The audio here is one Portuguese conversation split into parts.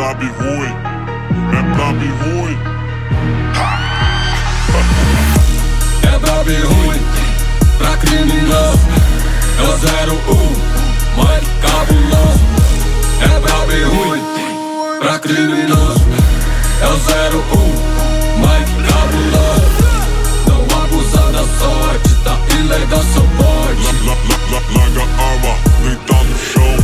brabo e ruim, é brabo e ruim. É brabo e ruim pra criminoso. É o 01, Mike cabuloso. É brabo e ruim pra criminoso. É o 01, Mike cabuloso. Não abusar da sorte, tá ilegal seu porte. Larga a arma, deita no chão.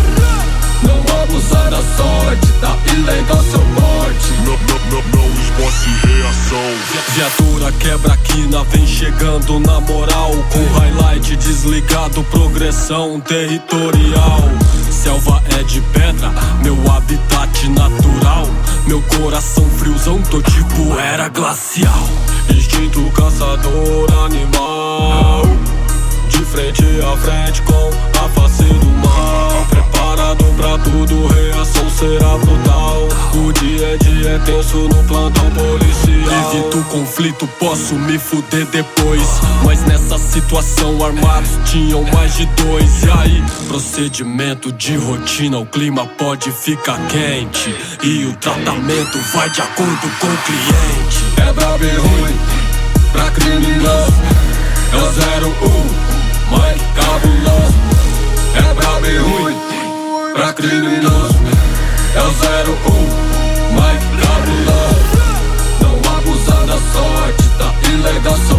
Não abusar da sorte, tá ilegal seu porte. Não esboce reação. Viatura quebra a quina, vem chegando na moral. Com highlight desligado, progressão territorial. Selva é de pedra, meu habitat natural. Meu coração friozão, tô tipo era glacial. Instinto caçador animal. De frente a frente com a face do mal. Preparado pra tudo, reação será brutal. O dia a dia é tenso no plantão policial. Evito conflito, posso me fuder depois. Mas nessa situação armados tinham mais de dois. E aí, procedimento de rotina, o clima pode ficar quente. E o tratamento vai de acordo com o cliente. É brabo e ruim pra criminoso. É o 01, Mike cabuloso. É brabo e ruim pra criminoso. É o 01, Mike cabuloso. Não abusar da sorte, tá ilegal seu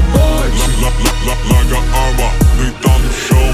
porte. Larga a arma, deita no chão.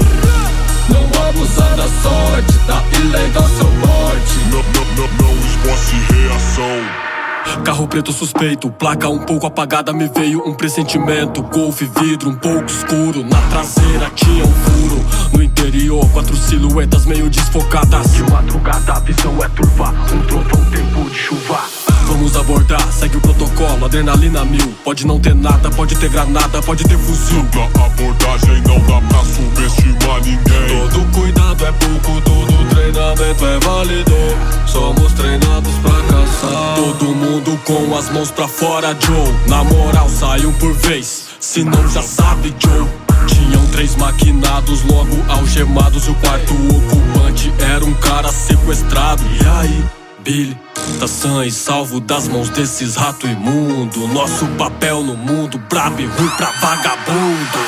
Não abusar da sorte, tá ilegal seu porte. Não esboce reação. Carro preto suspeito, placa um pouco apagada, me veio um pressentimento. Golf vidro um pouco escuro, na traseira tinha um furo. No interior, 4 silhuetas meio desfocadas. De madrugada a visão é turva, um trovão, tempo de chuva. Vamos abordar, segue o protocolo, adrenalina mil. Pode não ter nada, pode ter granada, pode ter fuzil. Na abordagem não dá pra subestimar ninguém. Todo cuidado é pouco, todo treinamento é válido. Somos treinados pra caçar. Todo mundo com as mãos pra fora, Joe. Na moral, sai um por vez, se não já sabe, Joe. Tinham 3 maquinados, logo algemados. E o quarto ocupante era um cara sequestrado. E aí, Billy, tá sã e salvo das mãos desses rato imundo. Nosso papel no mundo, brabo e ruim pra vagabundo.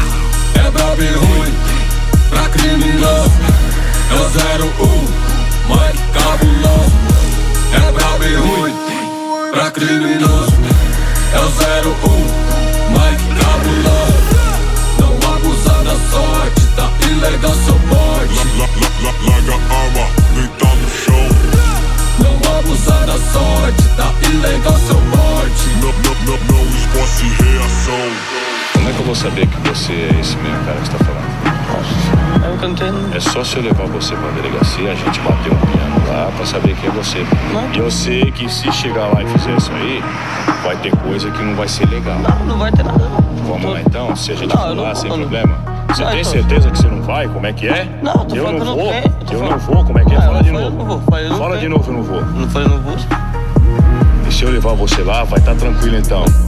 É brabo e ruim pra criminoso. É o 01, Mike cabuloso. É brabo e ruim pra criminoso. É o 01, Mike cabuloso. Não abusar da sorte, tá ilegal seu porte. Larga a arma, deita no chão. Não abusar da sorte, tá ilegal seu porte. Não esboce reação. Como é que eu vou saber que você é esse mesmo cara que você tá falando? Eu não entendo. É só se eu levar você pra delegacia, a gente bater um piano lá pra saber quem é você. Não. E eu sei que se chegar lá e fizer isso aí, vai ter coisa que não vai ser legal. Não vai ter nada. Vamos lá então? Se a gente Não, for eu lá não sem vou, problema? Você Não, tem então. certeza que você não vai? Como é que é? Não, tô eu falando não que eu vou. não quero, Eu falando. não vou, como é que é? Ah, Fala de eu não novo. vou, falei, eu não Fala quero. de novo, eu não vou. Não falei, não vou. E se eu levar você lá, vai estar tranquilo então.